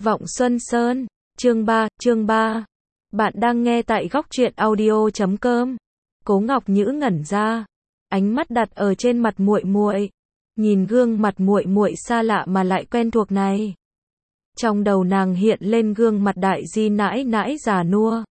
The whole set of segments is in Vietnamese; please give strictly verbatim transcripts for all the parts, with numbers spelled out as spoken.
Vọng Xuân Sơn, chương ba, chương ba. Bạn đang nghe tại góc truyện audio chấm com. Cố Ngọc Nhữ ngẩn ra, ánh mắt đặt ở trên mặt muội muội, nhìn gương mặt muội muội xa lạ mà lại quen thuộc này. Trong đầu nàng hiện lên gương mặt đại di nãi nãi già nua,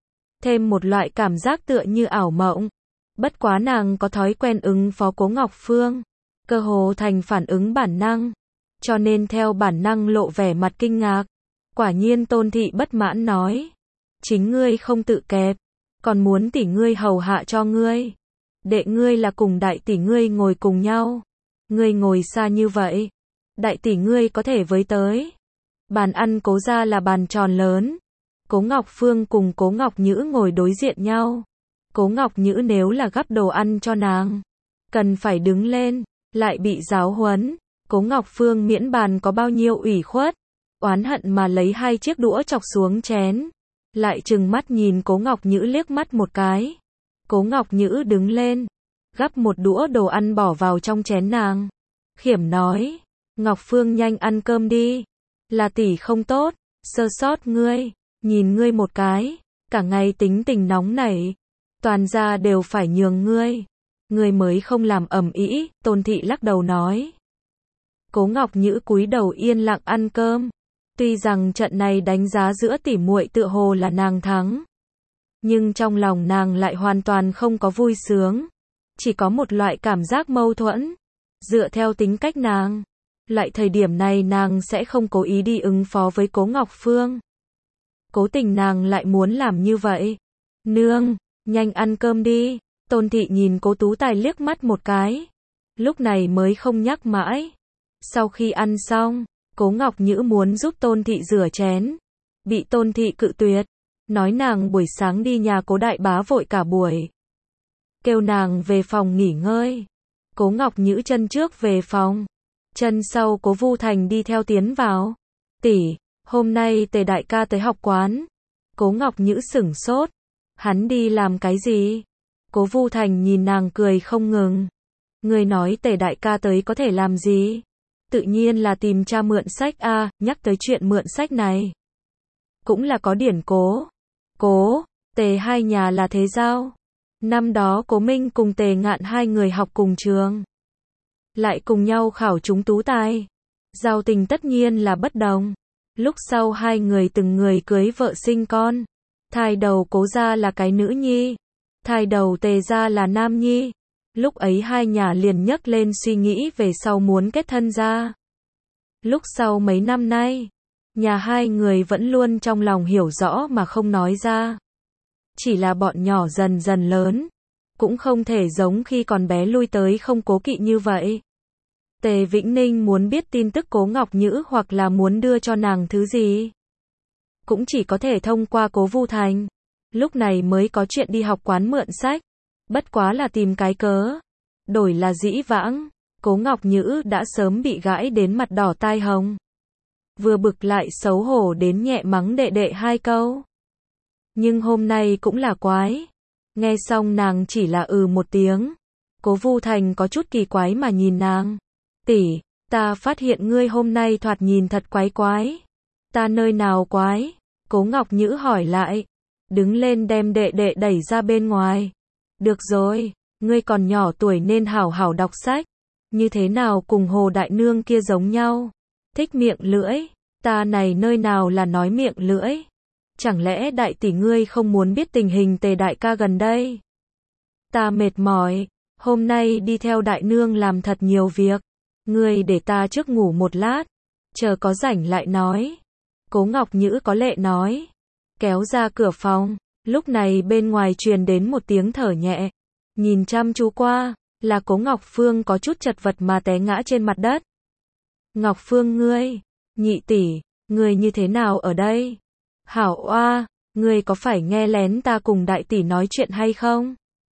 thêm một loại cảm giác tựa như ảo mộng. Bất quá nàng có thói quen ứng phó Cố Ngọc Phương, cơ hồ thành phản ứng bản năng, cho nên theo bản năng lộ vẻ mặt kinh ngạc. Quả nhiên Tôn thị bất mãn nói, chính ngươi không tự kẹp, còn muốn tỷ ngươi hầu hạ cho ngươi. Đệ ngươi là cùng đại tỷ ngươi ngồi cùng nhau, ngươi ngồi xa như vậy, đại tỷ ngươi có thể với tới. Bàn ăn Cố gia là bàn tròn lớn, Cố Ngọc Phương cùng Cố Ngọc Nhữ ngồi đối diện nhau. Cố Ngọc Nhữ nếu là gắp đồ ăn cho nàng, cần phải đứng lên, lại bị giáo huấn. Cố Ngọc Phương miễn bàn có bao nhiêu ủy khuất, oán hận mà lấy hai chiếc đũa chọc xuống chén, lại trừng mắt nhìn Cố Ngọc Nhữ liếc mắt một cái. Cố Ngọc Nhữ đứng lên, gắp một đũa đồ ăn bỏ vào trong chén nàng, khiểm nói, Ngọc Phương nhanh ăn cơm đi, là tỷ không tốt, sơ sót ngươi, nhìn ngươi một cái, cả ngày tính tình nóng nảy, toàn gia đều phải nhường ngươi, ngươi mới không làm ầm ĩ. Tôn thị lắc đầu nói. Cố Ngọc Nhữ cúi đầu yên lặng ăn cơm. Tuy rằng trận này đánh giá giữa tỷ muội tựa hồ là nàng thắng, nhưng trong lòng nàng lại hoàn toàn không có vui sướng, chỉ có một loại cảm giác mâu thuẫn. Dựa theo tính cách nàng, loại thời điểm này nàng sẽ không cố ý đi ứng phó với Cố Ngọc Phương. Cố tình nàng lại muốn làm như vậy. Nương, nhanh ăn cơm đi. Tôn thị nhìn Cố Tú Tài liếc mắt một cái, lúc này mới không nhắc mãi. Sau khi ăn xong, Cố Ngọc Nhữ muốn giúp Tôn thị rửa chén, bị Tôn thị cự tuyệt, nói nàng buổi sáng đi nhà Cố đại bá vội cả buổi, kêu nàng về phòng nghỉ ngơi. Cố Ngọc Nhữ chân trước về phòng, chân sau Cố Vu Thành đi theo tiến vào. Tỷ, hôm nay Tề đại ca tới học quán. Cố Ngọc Nhữ sửng sốt, hắn đi làm cái gì? Cố Vu Thành nhìn nàng cười không ngừng. Người nói Tề đại ca tới có thể làm gì? Tự nhiên là tìm cha mượn sách a. À, nhắc tới chuyện mượn sách này, cũng là có điển cố. Cố, Tề hai nhà là thế giao. Năm đó Cố Minh cùng Tề Ngạn hai người học cùng trường, lại cùng nhau khảo trúng tú tài. Giao tình tất nhiên là bất đồng. Lúc sau hai người từng người cưới vợ sinh con. Thai đầu Cố gia là cái nữ nhi, thai đầu Tề gia là nam nhi. Lúc ấy hai nhà liền nhấc lên suy nghĩ về sau muốn kết thân ra. Lúc sau mấy năm nay, nhà hai người vẫn luôn trong lòng hiểu rõ mà không nói ra. Chỉ là bọn nhỏ dần dần lớn, cũng không thể giống khi còn bé lui tới không cố kỵ như vậy. Tề Vĩnh Ninh muốn biết tin tức Cố Ngọc Nhữ hoặc là muốn đưa cho nàng thứ gì, cũng chỉ có thể thông qua Cố Vu Thành. Lúc này mới có chuyện đi học quán mượn sách. Bất quá là tìm cái cớ, đổi là dĩ vãng, Cố Ngọc Nhữ đã sớm bị gãi đến mặt đỏ tai hồng. Vừa bực lại xấu hổ đến nhẹ mắng đệ đệ hai câu. Nhưng hôm nay cũng là quái. Nghe xong nàng chỉ là ừ một tiếng. Cố Vu Thành có chút kỳ quái mà nhìn nàng. Tỷ, ta phát hiện ngươi hôm nay thoạt nhìn thật quái quái. Ta nơi nào quái? Cố Ngọc Nhữ hỏi lại. Đứng lên đem đệ đệ đẩy ra bên ngoài. Được rồi, ngươi còn nhỏ tuổi nên hảo hảo đọc sách. Như thế nào cùng Hồ Đại Nương kia giống nhau? Thích miệng lưỡi. Ta này nơi nào là nói miệng lưỡi? Chẳng lẽ đại tỷ ngươi không muốn biết tình hình Tề đại ca gần đây? Ta mệt mỏi, hôm nay đi theo Đại Nương làm thật nhiều việc. Ngươi để ta trước ngủ một lát, chờ có rảnh lại nói. Cố Ngọc Nhữ có lệ nói. Kéo ra cửa phòng. Lúc này bên ngoài truyền đến một tiếng thở nhẹ. Nhìn chăm chú qua, là Cố Ngọc Phương có chút chật vật mà té ngã trên mặt đất. Ngọc Phương ngươi, nhị tỷ, ngươi như thế nào ở đây? Hảo oa, ngươi có phải nghe lén ta cùng đại tỷ nói chuyện hay không?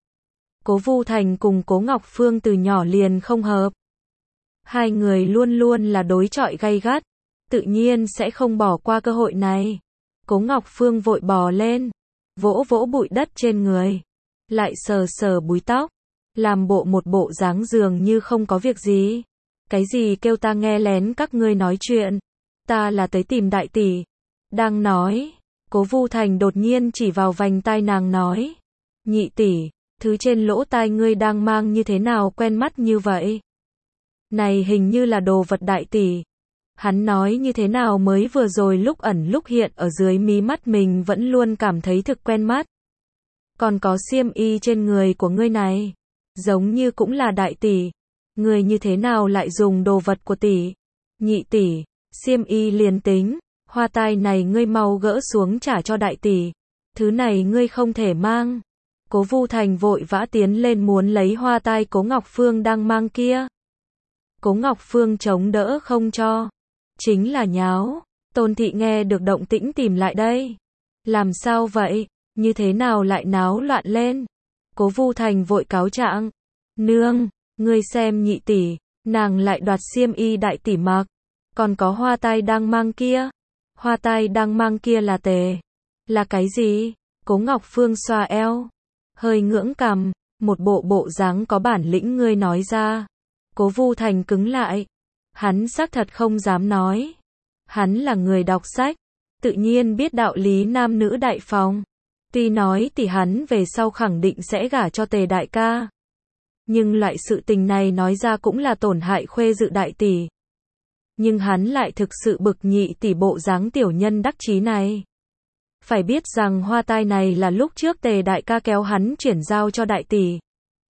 Cố Vu Thành cùng Cố Ngọc Phương từ nhỏ liền không hợp. Hai người luôn luôn là đối chọi gay gắt, tự nhiên sẽ không bỏ qua cơ hội này. Cố Ngọc Phương vội bò lên, vỗ vỗ bụi đất trên người, lại sờ sờ búi tóc, làm bộ một bộ dáng dường như không có việc gì. Cái gì kêu ta nghe lén các ngươi nói chuyện? ta là tới tìm đại tỷ. Đang nói, Cố Vu Thành đột nhiên chỉ vào vành tai nàng nói. Nhị tỷ, thứ trên lỗ tai ngươi đang mang như thế nào quen mắt như vậy? Này hình như là đồ vật đại tỷ. Hắn nói như thế nào mới vừa rồi lúc ẩn lúc hiện ở dưới mí mắt mình vẫn luôn cảm thấy thực quen mắt. Còn có xiêm y trên người của ngươi này, giống như cũng là đại tỷ. Ngươi như thế nào lại dùng đồ vật của tỷ? Nhị tỷ, xiêm y liền tính, hoa tai này ngươi mau gỡ xuống trả cho đại tỷ. Thứ này ngươi không thể mang. Cố Vu Thành vội vã tiến lên muốn lấy hoa tai Cố Ngọc Phương đang mang kia. Cố Ngọc Phương chống đỡ không cho. Chính là nháo. Tôn thị nghe được động tĩnh tìm lại đây. Làm sao vậy? Như thế nào lại náo loạn lên? Cố Vu Thành vội cáo trạng. Nương, ngươi xem nhị tỷ, nàng lại đoạt xiêm y đại tỷ mặc. Còn có hoa tai đang mang kia. Hoa tai đang mang kia là tề. Là cái gì? Cố Ngọc Phương xoa eo. Hơi ngưỡng cằm, một bộ bộ dáng có bản lĩnh ngươi nói ra. Cố Vu Thành cứng lại. Hắn xác thật không dám nói. Hắn là người đọc sách, tự nhiên biết đạo lý nam nữ đại phòng. Tuy nói thì hắn về sau khẳng định sẽ gả cho Tề đại ca. Nhưng loại sự tình này nói ra cũng là tổn hại khuê dự đại tỷ. Nhưng hắn lại thực sự bực nhị tỷ bộ dáng tiểu nhân đắc chí này. Phải biết rằng hoa tai này là lúc trước Tề đại ca kéo hắn chuyển giao cho đại tỷ.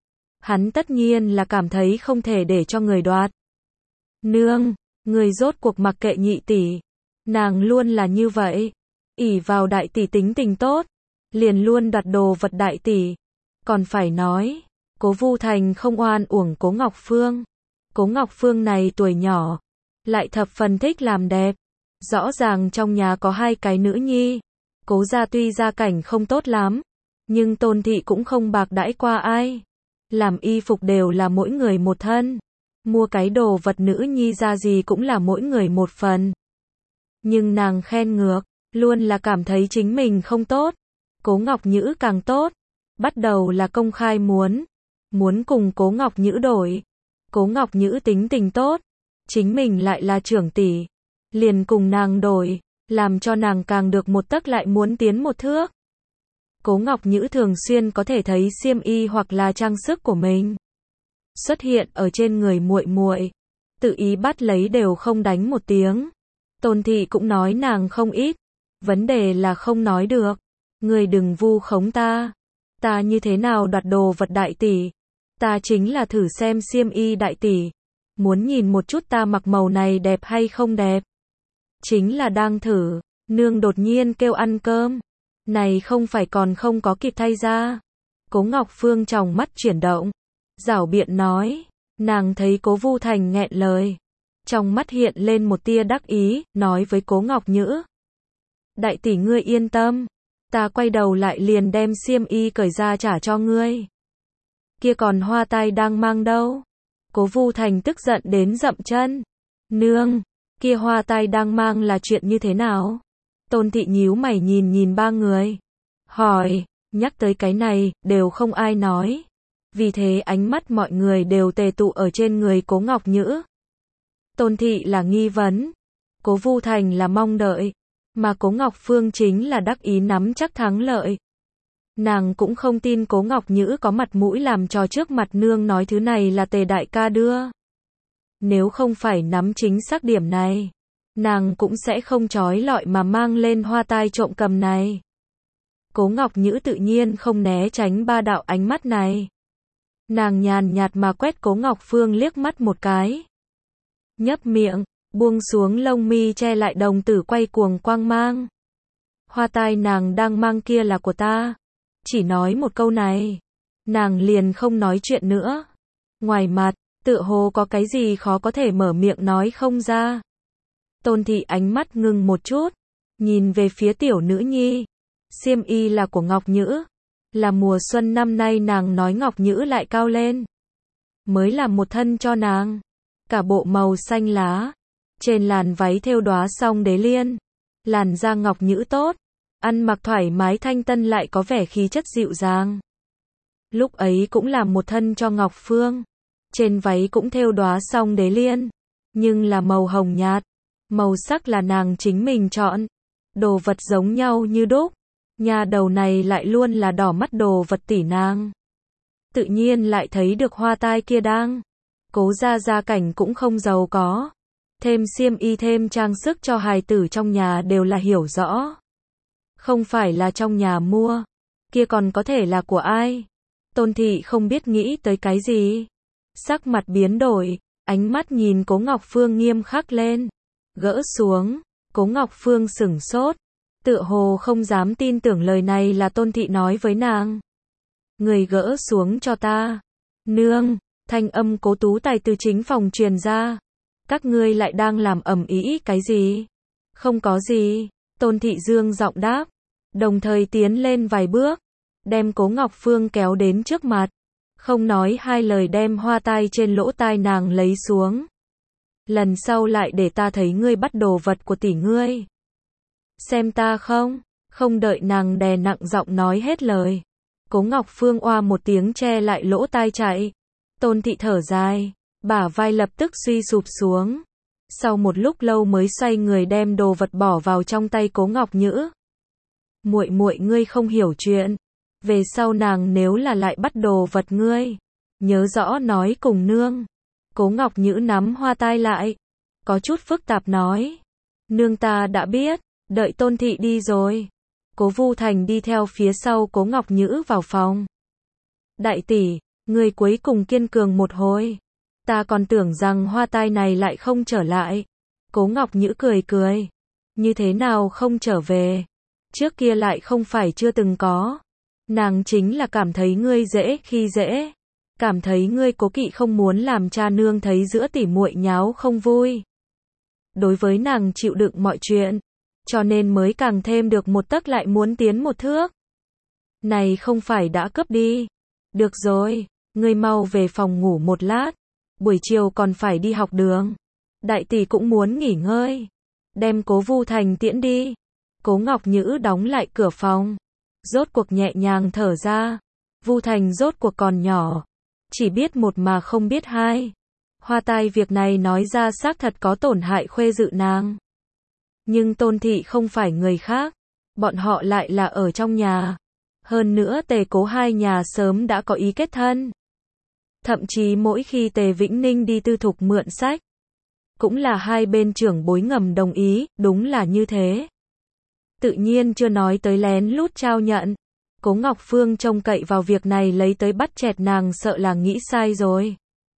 Hắn tất nhiên là cảm thấy không thể để cho người đoạt. Nương, người rốt cuộc mặc kệ nhị tỷ. Nàng luôn là như vậy. Ỷ vào đại tỷ tính tình tốt. Liền luôn đoạt đồ vật đại tỷ. Còn phải nói, Cố Vu Thành không oan uổng Cố Ngọc Phương. Cố Ngọc Phương này tuổi nhỏ, lại thập phần thích làm đẹp. Rõ ràng trong nhà có hai cái nữ nhi. Cố gia tuy gia cảnh không tốt lắm, nhưng Tôn thị cũng không bạc đãi qua ai. Làm y phục đều là mỗi người một thân. Mua cái đồ vật nữ nhi ra gì cũng là mỗi người một phần. Nhưng nàng khen ngược, luôn là cảm thấy chính mình không tốt. Cố Ngọc Nhữ càng tốt. Bắt đầu là công khai muốn. Muốn cùng Cố Ngọc Nhữ đổi. Cố Ngọc Nhữ tính tình tốt. Chính mình lại là trưởng tỷ. Liền cùng nàng đổi. Làm cho nàng càng được một tấc lại muốn tiến một thước. Cố Ngọc Nhữ thường xuyên có thể thấy xiêm y hoặc là trang sức của mình xuất hiện ở trên người muội muội, tự ý bắt lấy đều không đánh một tiếng. Tôn thị cũng nói nàng không ít, vấn đề là không nói được. Người đừng vu khống ta, ta như thế nào đoạt đồ vật đại tỷ? Ta chính là thử xem xiêm y đại tỷ, muốn nhìn một chút ta mặc màu này đẹp hay không đẹp. Chính là đang thử. Nương đột nhiên kêu ăn cơm. Này không phải còn không có kịp thay ra. Cố Ngọc Phương tròng mắt chuyển động, giảo biện nói. Nàng thấy Cố Vu Thành nghẹn lời, trong mắt hiện lên một tia đắc ý, nói với Cố Ngọc Nhữ. Đại tỷ ngươi yên tâm, ta quay đầu lại liền đem xiêm y cởi ra trả cho ngươi. Kia còn hoa tai đang mang đâu? Cố Vu Thành tức giận đến dậm chân. Nương, kia hoa tai đang mang là chuyện như thế nào? Tôn thị nhíu mày nhìn nhìn ba người. Hỏi, nhắc tới cái này, đều không ai nói. Vì thế ánh mắt mọi người đều tề tụ ở trên người Cố Ngọc Nhữ. Tôn thị là nghi vấn. Cố Vu Thành là mong đợi. Mà Cố Ngọc Phương chính là đắc ý nắm chắc thắng lợi. Nàng cũng không tin Cố Ngọc Nhữ có mặt mũi làm trò trước mặt nương nói thứ này là Tề đại ca đưa. Nếu không phải nắm chính xác điểm này, nàng cũng sẽ không trói lọi mà mang lên hoa tai trộm cầm này. Cố Ngọc Nhữ tự nhiên không né tránh ba đạo ánh mắt này. Nàng nhàn nhạt mà quét Cố Ngọc Phương liếc mắt một cái. Nhấp miệng, buông xuống lông mi che lại đồng tử quay cuồng quang mang. Hoa tai nàng đang mang kia là của ta. Chỉ nói một câu này, nàng liền không nói chuyện nữa. Ngoài mặt, tựa hồ có cái gì khó có thể mở miệng nói không ra. Tôn thị ánh mắt ngừng một chút, nhìn về phía tiểu nữ nhi. Xiêm y là của Ngọc Nhữ. Là mùa xuân năm nay nàng nói Ngọc Nhữ lại cao lên. Mới làm một thân cho nàng. Cả bộ màu xanh lá. Trên làn váy thêu đóa song đế liên. Làn da Ngọc Nhữ tốt. Ăn mặc thoải mái thanh tân lại có vẻ khí chất dịu dàng. Lúc ấy cũng làm một thân cho Ngọc Phương. Trên váy cũng thêu đóa song đế liên. Nhưng là màu hồng nhạt. Màu sắc là nàng chính mình chọn. Đồ vật giống nhau như đúc. Nhà đầu này lại luôn là đỏ mắt đồ vật tỷ nàng. Tự nhiên lại thấy được hoa tai kia đang. Cố gia gia cảnh cũng không giàu có. Thêm xiêm y thêm trang sức cho hài tử trong nhà đều là hiểu rõ. Không phải là trong nhà mua. Kia còn có thể là của ai? Tôn thị không biết nghĩ tới cái gì. Sắc mặt biến đổi. Ánh mắt nhìn Cố Ngọc Phương nghiêm khắc lên. Gỡ xuống. Cố Ngọc Phương sửng sốt. Tựa hồ không dám tin tưởng lời này là Tôn thị nói với nàng. Người gỡ xuống cho ta. Nương. Thanh âm Cố Tú Tài từ chính phòng truyền ra. Các ngươi lại đang làm ầm ĩ cái gì? Không có gì. Tôn thị dương giọng đáp. Đồng thời tiến lên vài bước. Đem Cố Ngọc Phương kéo đến trước mặt. Không nói hai lời đem hoa tai trên lỗ tai nàng lấy xuống. Lần sau lại để ta thấy ngươi bắt đồ vật của tỷ ngươi. Xem ta không? Không đợi nàng đè nặng giọng nói hết lời. Cố Ngọc Phương oa một tiếng che lại lỗ tai chạy. Tôn thị thở dài. Bả vai lập tức suy sụp xuống. Sau một lúc lâu mới xoay người đem đồ vật bỏ vào trong tay Cố Ngọc Nhữ. Muội muội ngươi không hiểu chuyện. Về sau nàng nếu là lại bắt đồ vật ngươi. Nhớ rõ nói cùng nương. Cố Ngọc Nhữ nắm hoa tai lại. Có chút phức tạp nói. Nương ta đã biết. Đợi Tôn thị đi rồi. Cố Vu Thành đi theo phía sau Cố Ngọc Nhữ vào phòng. Đại tỷ, ngươi cuối cùng kiên cường một hồi. Ta còn tưởng rằng hoa tai này lại không trở lại. Cố Ngọc Nhữ cười cười. Như thế nào không trở về? Trước kia lại không phải chưa từng có. Nàng chính là cảm thấy ngươi dễ khi dễ. Cảm thấy ngươi cố kỵ không muốn làm cha nương thấy giữa tỉ muội nháo không vui. Đối với nàng chịu đựng mọi chuyện. Cho nên mới càng thêm được một tấc lại muốn tiến một thước. Này không phải đã cướp đi. Được rồi, ngươi mau về phòng ngủ một lát. Buổi chiều còn phải đi học đường. Đại tỷ cũng muốn nghỉ ngơi. Đem Cố Vu Thành tiễn đi. Cố Ngọc Nhữ đóng lại cửa phòng. Rốt cuộc nhẹ nhàng thở ra. Vu Thành rốt cuộc còn nhỏ. Chỉ biết một mà không biết hai. Hoa tai việc này nói ra xác thật có tổn hại khuê dự nàng. Nhưng Tôn thị không phải người khác. Bọn họ lại là ở trong nhà. Hơn nữa Tề Cố hai nhà sớm đã có ý kết thân. Thậm chí mỗi khi Tề Vĩnh Ninh đi tư thục mượn sách. Cũng là hai bên trưởng bối ngầm đồng ý, đúng là như thế. Tự nhiên chưa nói tới lén lút trao nhận. Cố Ngọc Phương trông cậy vào việc này lấy tới bắt chẹt nàng sợ là nghĩ sai rồi.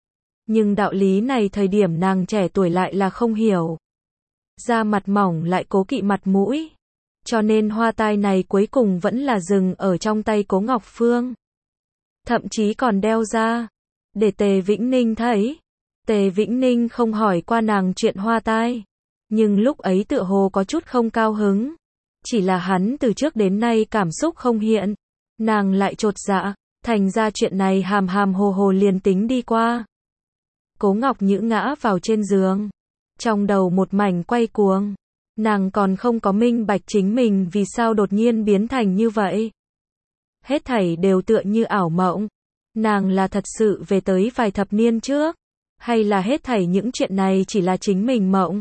Nhưng đạo lý này thời điểm nàng trẻ tuổi lại là không hiểu. Da mặt mỏng lại cố kỵ mặt mũi. Cho nên hoa tai này cuối cùng vẫn là dừng ở trong tay Cố Ngọc Phương. Thậm chí còn đeo ra. Để Tề Vĩnh Ninh thấy. Tề Vĩnh Ninh không hỏi qua nàng chuyện hoa tai. Nhưng lúc ấy tựa hồ có chút không cao hứng. Chỉ là hắn từ trước đến nay cảm xúc không hiện. Nàng lại chột dạ. Thành ra chuyện này hàm hàm hồ hồ liền tính đi qua. Cố Ngọc Nhữ ngã vào trên giường. Trong đầu một mảnh quay cuồng. Nàng còn không có minh bạch chính mình vì sao đột nhiên biến thành như vậy. Hết thảy đều tựa như ảo mộng. Nàng là thật sự về tới vài thập niên trước. Hay là hết thảy những chuyện này chỉ là chính mình mộng.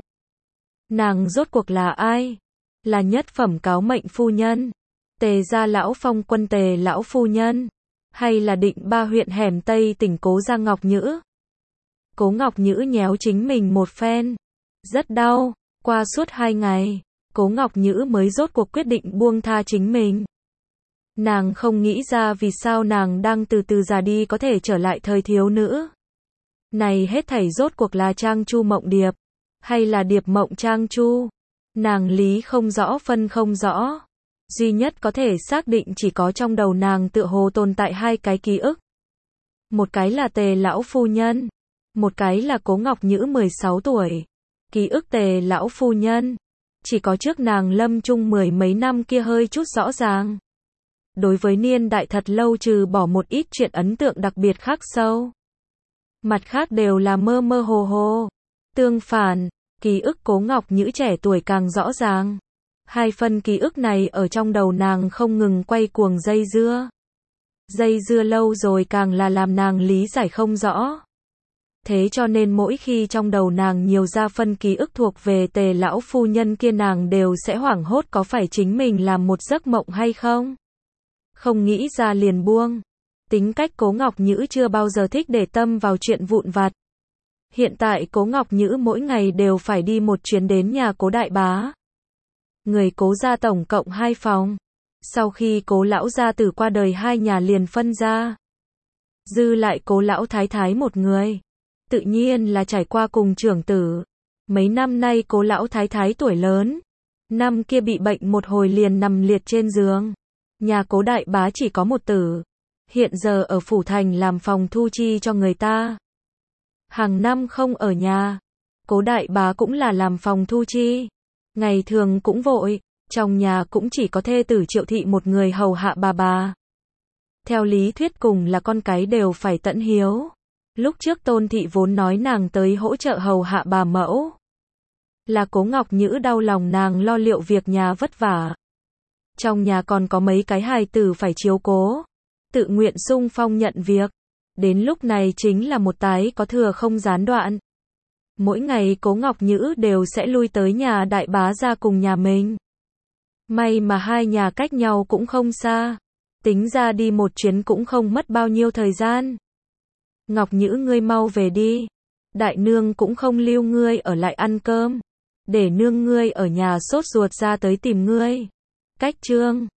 Nàng rốt cuộc là ai? Là nhất phẩm cáo mệnh phu nhân. Tề gia lão phong quân Tề lão phu nhân. Hay là định ba huyện hẻm Tây tỉnh Cố gia Ngọc Nhữ? Cố Ngọc Nhữ nhéo chính mình một phen. Rất đau. Qua suốt hai ngày, Cố Ngọc Nhữ mới rốt cuộc quyết định buông tha chính mình. Nàng không nghĩ ra vì sao nàng đang từ từ già đi có thể trở lại thời thiếu nữ. Này hết thảy rốt cuộc là Trang Chu Mộng Điệp, hay là Điệp Mộng Trang Chu? Nàng lý không rõ phân không rõ. Duy nhất có thể xác định chỉ có trong đầu nàng tựa hồ tồn tại hai cái ký ức. Một cái là Tề lão phu nhân, một cái là Cố Ngọc Nhữ mười sáu tuổi. Ký ức Tề lão phu nhân, chỉ có trước nàng lâm chung mười mấy năm kia hơi chút rõ ràng. Đối với niên đại thật lâu trừ bỏ một ít chuyện ấn tượng đặc biệt khắc sâu. Mặt khác đều là mơ mơ hồ hồ. Tương phản, ký ức Cố Ngọc Nhữ trẻ tuổi càng rõ ràng. Hai phần ký ức này ở trong đầu nàng không ngừng quay cuồng dây dưa. Dây dưa lâu rồi càng là làm nàng lý giải không rõ. Thế cho nên mỗi khi trong đầu nàng nhiều ra phân ký ức thuộc về Tề lão phu nhân kia nàng đều sẽ hoảng hốt có phải chính mình làm một giấc mộng hay không. Không nghĩ ra liền buông. Tính cách Cố Ngọc Nhữ chưa bao giờ thích để tâm vào chuyện vụn vặt. Hiện tại Cố Ngọc Nhữ mỗi ngày đều phải đi một chuyến đến nhà Cố đại bá. Người Cố gia tổng cộng hai phòng. Sau khi Cố lão gia tử qua đời hai nhà liền phân ra. Dư lại Cố lão thái thái một người. Tự nhiên là trải qua cùng trưởng tử. Mấy năm nay Cố lão thái thái tuổi lớn. Năm kia bị bệnh một hồi liền nằm liệt trên giường. Nhà Cố đại bá chỉ có một tử. Hiện giờ ở phủ thành làm phòng thu chi cho người ta. Hàng năm không ở nhà. Cố đại bá cũng là làm phòng thu chi. Ngày thường cũng vội. Trong nhà cũng chỉ có thê tử Triệu thị một người hầu hạ bà bà. Theo lý thuyết cùng là con cái đều phải tận hiếu. Lúc trước Tôn thị vốn nói nàng tới hỗ trợ hầu hạ bà mẫu. Là Cố Ngọc Nhữ đau lòng nàng lo liệu việc nhà vất vả. Trong nhà còn có mấy cái hài tử phải chiếu cố. Tự nguyện xung phong nhận việc. Đến lúc này chính là một tái có thừa không gián đoạn. Mỗi ngày Cố Ngọc Nhữ đều sẽ lui tới nhà đại bá ra cùng nhà mình. May mà hai nhà cách nhau cũng không xa. Tính ra đi một chuyến cũng không mất bao nhiêu thời gian. Ngọc Nhữ ngươi mau về đi. Đại nương cũng không lưu ngươi ở lại ăn cơm. Để nương ngươi ở nhà sốt ruột ra tới tìm ngươi. Cách chương